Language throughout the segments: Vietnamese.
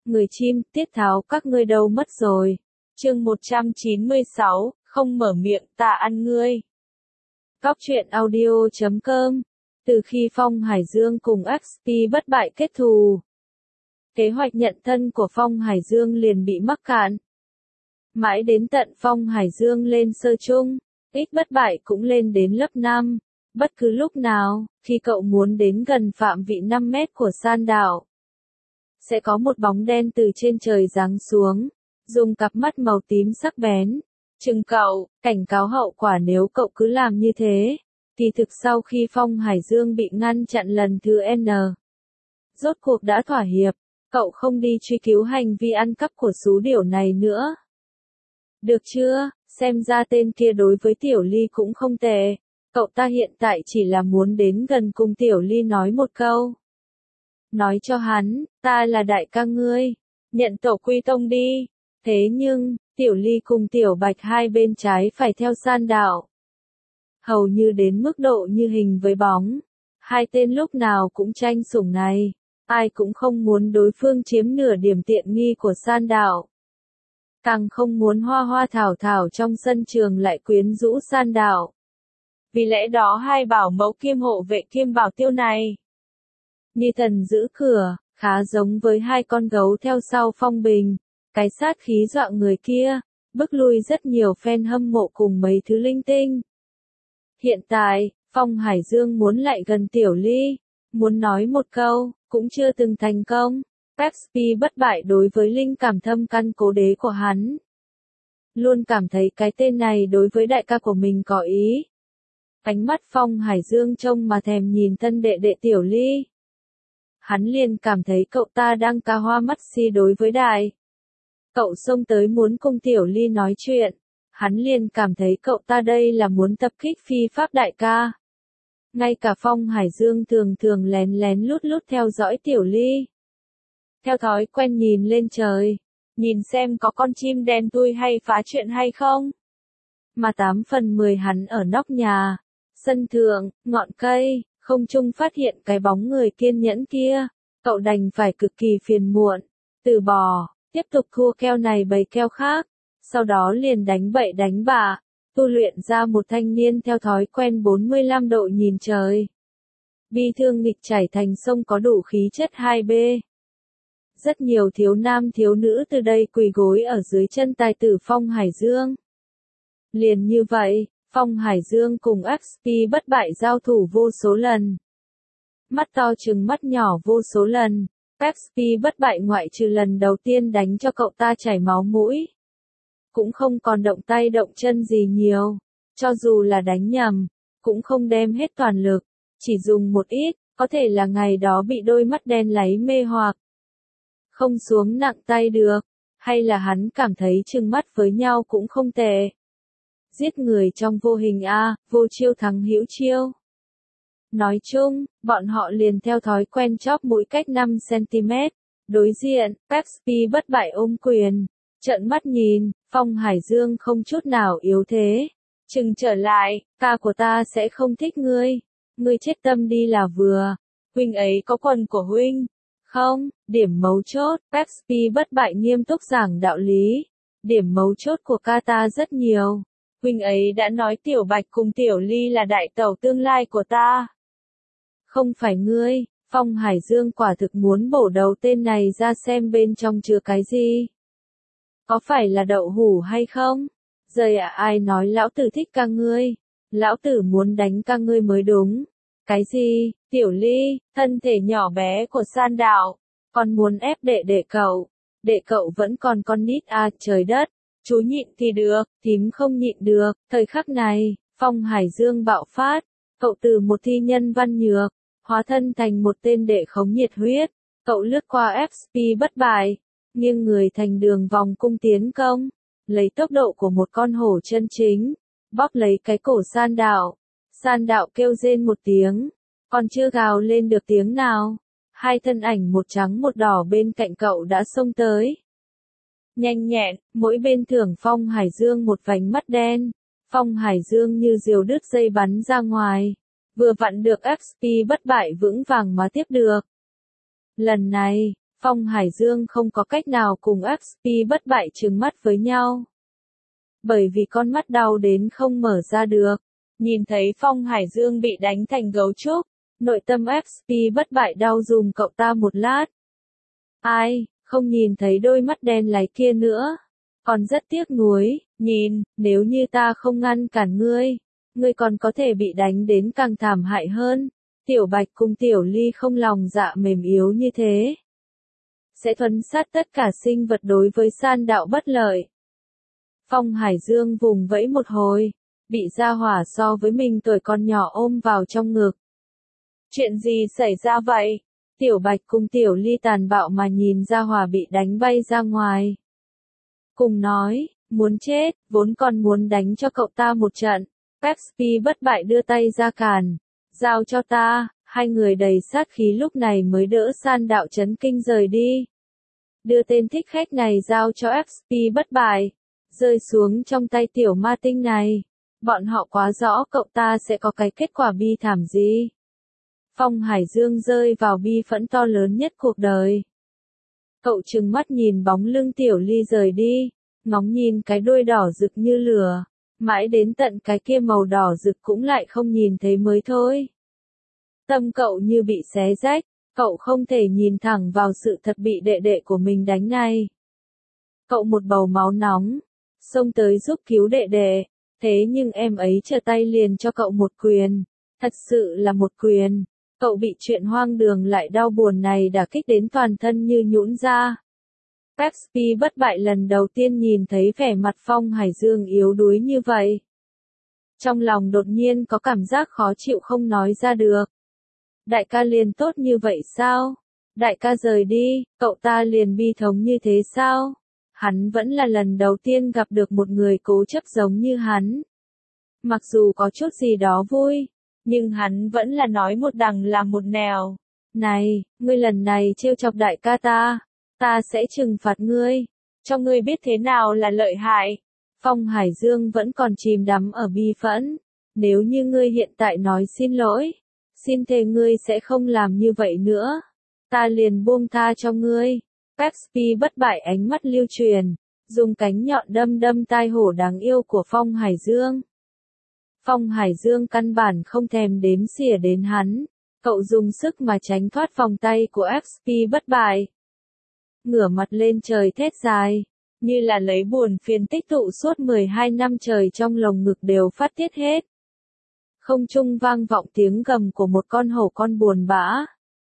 người chim, tiết tháo các ngươi đâu mất rồi. Chương 196, không mở miệng ta ăn ngươi. Góc truyện audio.com. Từ khi Phong Hải Dương cùng XP bất bại kết thù, kế hoạch nhận thân của Phong Hải Dương liền bị mắc cạn. Mãi đến tận Phong Hải Dương lên sơ trung, X bất bại cũng lên đến lớp 5. Bất cứ lúc nào, khi cậu muốn đến gần phạm vị 5 mét của san đảo, sẽ có một bóng đen từ trên trời giáng xuống, dùng cặp mắt màu tím sắc bén, trừng cậu, cảnh cáo hậu quả nếu cậu cứ làm như thế. Kỳ thực sau khi Phong Hải Dương bị ngăn chặn lần thứ N, rốt cuộc đã thỏa hiệp, cậu không đi truy cứu hành vi ăn cắp của sú điểu này nữa. Được chưa, xem ra tên kia đối với Tiểu Ly cũng không tệ. Cậu ta hiện tại chỉ là muốn đến gần cùng Tiểu Ly nói một câu. Nói cho hắn, ta là đại ca ngươi, nhận tổ quy tông đi. Thế nhưng, Tiểu Ly cùng Tiểu Bạch hai bên trái phải theo san đảo, hầu như đến mức độ như hình với bóng. Hai tên lúc nào cũng tranh sủng này, ai cũng không muốn đối phương chiếm nửa điểm tiện nghi của san đảo. Càng không muốn hoa hoa thảo thảo trong sân trường lại quyến rũ san đảo. Vì lẽ đó hai bảo mẫu kiêm hộ vệ kiêm bảo tiêu này, như thần giữ cửa, khá giống với hai con gấu theo sau Phong Bình. Cái sát khí dọa người kia, bức lui rất nhiều fan hâm mộ cùng mấy thứ linh tinh. Hiện tại, Phong Hải Dương muốn lại gần Tiểu Ly, muốn nói một câu, cũng chưa từng thành công. XP bất bại đối với linh cảm thâm căn cố đế của hắn, luôn cảm thấy cái tên này đối với đại ca của mình có ý. Ánh mắt Phong Hải Dương trông mà thèm nhìn thân đệ đệ Tiểu Ly. Hắn liền cảm thấy cậu ta đang ca hoa mắt si đối với đại. Cậu xông tới muốn cùng Tiểu Ly nói chuyện. Hắn liền cảm thấy cậu ta đây là muốn tập kích phi pháp đại ca. Ngay cả Phong Hải Dương thường thường lén lén lút lút theo dõi Tiểu Ly. Theo thói quen nhìn lên trời, nhìn xem có con chim đen tui hay phá chuyện hay không. Mà 8 phần 10 hắn ở nóc nhà, sân thượng, ngọn cây, không trung phát hiện cái bóng người kiên nhẫn kia. Cậu đành phải cực kỳ phiền muộn, từ bỏ, tiếp tục thua keo này bày keo khác. Sau đó liền đánh bậy đánh bạ, tu luyện ra một thanh niên theo thói quen 45 độ nhìn trời. Bi thương nghịch chảy thành sông có đủ khí chất 2B. Rất nhiều thiếu nam thiếu nữ từ đây quỳ gối ở dưới chân tài tử Phong Hải Dương. Liền như vậy, Phong Hải Dương cùng XP bất bại giao thủ vô số lần. Mắt to trừng mắt nhỏ vô số lần, XP bất bại ngoại trừ lần đầu tiên đánh cho cậu ta chảy máu mũi, cũng không còn động tay động chân gì nhiều. Cho dù là đánh nhầm, cũng không đem hết toàn lực, chỉ dùng một ít, có thể là ngày đó bị đôi mắt đen láy mê hoặc, không xuống nặng tay được, hay là hắn cảm thấy trừng mắt với nhau cũng không tệ. Giết người trong vô hình vô chiêu thắng hữu chiêu. Nói chung, bọn họ liền theo thói quen chóp mũi cách 5 cm. Đối diện, XP bất bại ôm quyền, trợn mắt nhìn, Phong Hải Dương không chút nào yếu thế. Chừng trở lại, ca của ta sẽ không thích ngươi. Ngươi chết tâm đi là vừa. Huynh ấy có quần của huynh. Không, điểm mấu chốt, XP bất bại nghiêm túc giảng đạo lý. Điểm mấu chốt của ca ta rất nhiều. Huynh ấy đã nói Tiểu Bạch cùng Tiểu Ly là đại tẩu tương lai của ta. Không phải ngươi. Phong Hải Dương quả thực muốn bổ đầu tên này ra xem bên trong chứa cái gì. Có phải là đậu hũ hay không? Giời ai nói lão tử thích ca ngươi? Lão tử muốn đánh ca ngươi mới đúng. Cái gì? Tiểu Ly, thân thể nhỏ bé của san đảo, còn muốn ép đệ đệ cậu. Đệ cậu vẫn còn con nít trời đất. Chú nhịn thì được, thím không nhịn được. Thời khắc này, Phong Hải Dương bạo phát. Cậu từ một thi nhân văn nhược, hóa thân thành một tên đệ khống nhiệt huyết. Cậu lướt qua XP bất bại, nghiêng người thành đường vòng cung tiến công, lấy tốc độ của một con hổ chân chính, bóp lấy cái cổ san đảo. San đảo kêu rên một tiếng, còn chưa gào lên được tiếng nào. Hai thân ảnh một trắng một đỏ bên cạnh cậu đã xông tới. Nhanh nhẹn, mỗi bên thưởng Phong Hải Dương một vành mắt đen. Phong Hải Dương như diều đứt dây bắn ra ngoài, vừa vặn được XP bất bại vững vàng mà tiếp được. Lần này, Phong Hải Dương không có cách nào cùng XP bất bại trừng mắt với nhau. Bởi vì con mắt đau đến không mở ra được. Nhìn thấy Phong Hải Dương bị đánh thành gấu trúc, nội tâm XP bất bại đau dùm cậu ta một lát. Ai, không nhìn thấy đôi mắt đen láy kia nữa. Còn rất tiếc nuối, nhìn, nếu như ta không ngăn cản ngươi còn có thể bị đánh đến càng thảm hại hơn. Tiểu Bạch cùng Tiểu Ly không lòng dạ mềm yếu như thế. Sẽ thuần sát tất cả sinh vật đối với san đạo bất lợi. Phong Hải Dương vùng vẫy một hồi, bị gia hỏa so với mình tuổi còn nhỏ ôm vào trong ngực. Chuyện gì xảy ra vậy? Tiểu Bạch cùng Tiểu Ly tàn bạo mà nhìn gia hỏa bị đánh bay ra ngoài. Cùng nói, muốn chết, vốn còn muốn đánh cho cậu ta một trận. XP bất bại đưa tay ra cản. Giao cho ta, hai người đầy sát khí lúc này mới đỡ san đạo chấn kinh rời đi. Đưa tên thích khách này giao cho XP bất bại. Rơi xuống trong tay tiểu ma tinh này. Bọn họ quá rõ cậu ta sẽ có cái kết quả bi thảm gì. Phong Hải Dương rơi vào bi phẫn to lớn nhất cuộc đời. Cậu trừng mắt nhìn bóng lưng Tiểu Ly rời đi, ngóng nhìn cái đuôi đỏ rực như lửa, mãi đến tận cái kia màu đỏ rực cũng lại không nhìn thấy mới thôi. Tâm cậu như bị xé rách, cậu không thể nhìn thẳng vào sự thật bị đệ đệ của mình đánh này. Cậu một bầu máu nóng, xông tới giúp cứu đệ đệ, thế nhưng em ấy trở tay liền cho cậu một quyền, thật sự là một quyền. Cậu bị chuyện hoang đường lại đau buồn này đả kích đến toàn thân như nhũn ra. XP bất bại lần đầu tiên nhìn thấy vẻ mặt Phong Hải Dương yếu đuối như vậy. Trong lòng đột nhiên có cảm giác khó chịu không nói ra được. Đại ca liền tốt như vậy sao? Đại ca rời đi, cậu ta liền bi thống như thế sao? Hắn vẫn là lần đầu tiên gặp được một người cố chấp giống như hắn. Mặc dù có chút gì đó vui, nhưng hắn vẫn là nói một đằng làm một nẻo. Này, ngươi lần này trêu chọc đại ca ta sẽ trừng phạt ngươi, cho ngươi biết thế nào là lợi hại. Phong Hải Dương vẫn còn chìm đắm ở bi phẫn. Nếu như ngươi hiện tại nói xin lỗi, xin thề ngươi sẽ không làm như vậy nữa, ta liền buông tha cho ngươi. XP bất bại ánh mắt lưu truyền, dùng cánh nhọn đâm tai hổ đáng yêu của Phong Hải Dương. Phong Hải Dương căn bản không thèm đếm xỉa đến hắn, cậu dùng sức mà tránh thoát vòng tay của XP bất bại. Ngửa mặt lên trời thét dài, như là lấy buồn phiền tích tụ suốt 12 năm trời trong lồng ngực đều phát tiết hết. Không trung vang vọng tiếng gầm của một con hổ con buồn bã.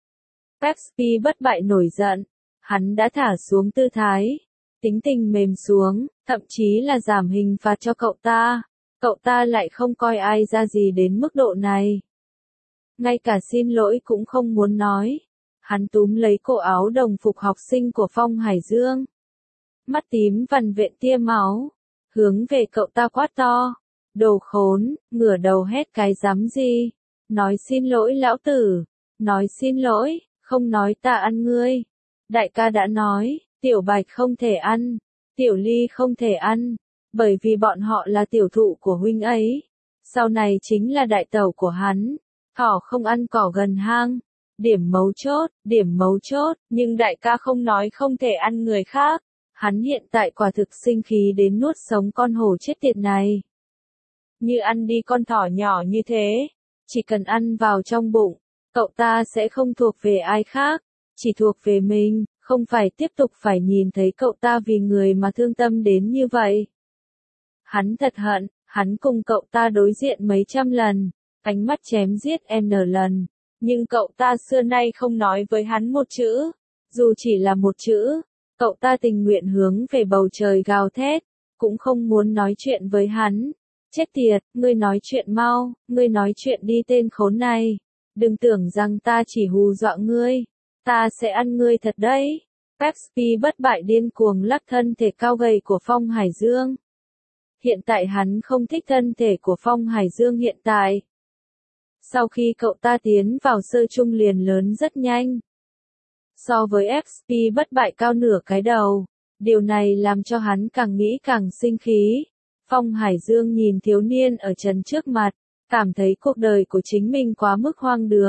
XP bất bại nổi giận, hắn đã thả xuống tư thái, tính tình mềm xuống, thậm chí là giảm hình phạt cho cậu ta. Cậu ta lại không coi ai ra gì đến mức độ này. Ngay cả xin lỗi cũng không muốn nói. Hắn túm lấy cổ áo đồng phục học sinh của Phong Hải Dương. Mắt tím vằn vện tia máu. Hướng về cậu ta quát to. Đồ khốn, ngửa đầu hét cái dám gì. Nói xin lỗi lão tử. Nói xin lỗi, không nói ta ăn ngươi. Đại ca đã nói, Tiểu Bạch không thể ăn. Tiểu Ly không thể ăn. Bởi vì bọn họ là tiểu thụ của huynh ấy. Sau này chính là đại tẩu của hắn. Thỏ không ăn cỏ gần hang. Điểm mấu chốt, nhưng đại ca không nói không thể ăn người khác. Hắn hiện tại quả thực sinh khí đến nuốt sống con hổ chết tiệt này. Như ăn đi con thỏ nhỏ như thế. Chỉ cần ăn vào trong bụng, cậu ta sẽ không thuộc về ai khác. Chỉ thuộc về mình, không phải tiếp tục phải nhìn thấy cậu ta vì người mà thương tâm đến như vậy. Hắn thật hận, hắn cùng cậu ta đối diện mấy trăm lần, ánh mắt chém giết N lần, nhưng cậu ta xưa nay không nói với hắn một chữ, dù chỉ là một chữ, cậu ta tình nguyện hướng về bầu trời gào thét, cũng không muốn nói chuyện với hắn. Chết tiệt, ngươi nói chuyện mau, ngươi nói chuyện đi tên khốn này, đừng tưởng rằng ta chỉ hù dọa ngươi, ta sẽ ăn ngươi thật đấy. XP bất bại điên cuồng lắc thân thể cao gầy của Phong Hải Dương. Hiện tại hắn không thích thân thể của Phong Hải Dương hiện tại. Sau khi cậu ta tiến vào sơ trung liền lớn rất nhanh. So với XP bất bại cao nửa cái đầu, điều này làm cho hắn càng nghĩ càng sinh khí. Phong Hải Dương nhìn thiếu niên ở trần trước mặt, cảm thấy cuộc đời của chính mình quá mức hoang đường.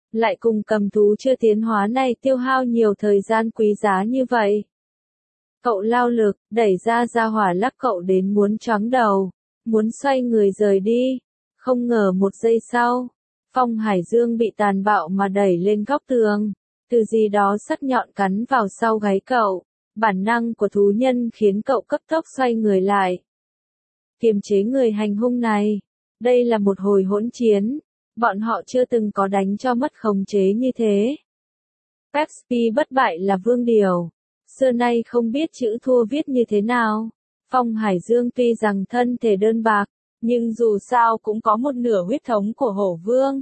lại cùng cầm thú chưa tiến hóa này tiêu hao nhiều thời gian quý giá như vậy. Cậu lao lực, đẩy ra hỏa lắc cậu đến muốn choáng đầu, muốn xoay người rời đi. Không ngờ một giây sau, Phong Hải Dương bị tàn bạo mà đẩy lên góc tường. Từ gì đó sắc nhọn cắn vào sau gáy cậu. Bản năng của thú nhân khiến cậu cấp tốc xoay người lại. Kiềm chế người hành hung này. Đây là một hồi hỗn chiến. Bọn họ chưa từng có đánh cho mất khống chế như thế. Pepsi bất bại là vương điều. Xưa nay không biết chữ thua viết như thế nào. Phong Hải Dương tuy rằng thân thể đơn bạc, nhưng dù sao cũng có một nửa huyết thống của hổ vương.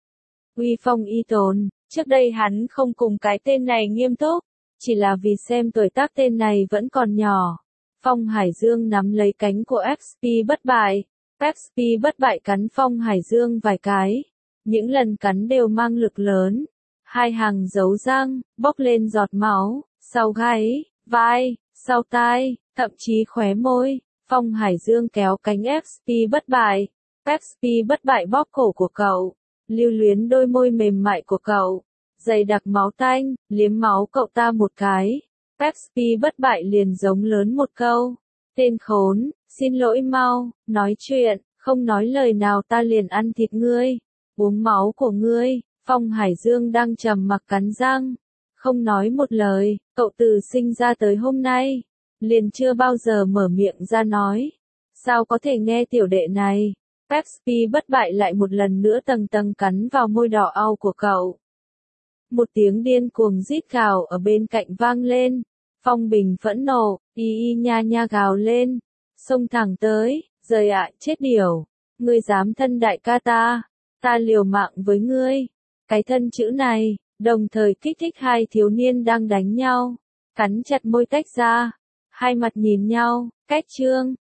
Uy phong y tồn, trước đây hắn không cùng cái tên này nghiêm túc, chỉ là vì xem tuổi tác tên này vẫn còn nhỏ. Phong Hải Dương nắm lấy cánh của XP bất bại. XP bất bại cắn Phong Hải Dương vài cái. Những lần cắn đều mang lực lớn. Hai hàng dấu răng, bốc lên giọt máu, sau gáy, vai, sau tai, thậm chí khóe môi. Phong Hải Dương kéo cánh XP bất bại. XP bất bại bóp cổ của cậu. Lưu luyến đôi môi mềm mại của cậu. Dày đặc máu tanh, liếm máu cậu ta một cái. XP bất bại liền giống lớn một câu. Tên khốn, xin lỗi mau, nói chuyện, không nói lời nào ta liền ăn thịt ngươi. Uống máu của ngươi. Phong Hải Dương đang trầm mặc cắn răng. Không nói một lời, cậu từ sinh ra tới hôm nay. Liền chưa bao giờ mở miệng ra nói. Sao có thể nghe tiểu đệ này? Pepsi bất bại lại một lần nữa tầng tầng cắn vào môi đỏ au của cậu. Một tiếng điên cuồng rít gào ở bên cạnh vang lên. Phong Bình phẫn nộ, y nha nha gào lên. Xông thẳng tới, giời ạ, chết điểu. Ngươi dám thân đại ca ta, ta liều mạng với ngươi. Cái thân chữ này, đồng thời kích thích hai thiếu niên đang đánh nhau. Cắn chặt môi tách ra. Hai mặt nhìn nhau, cách trương,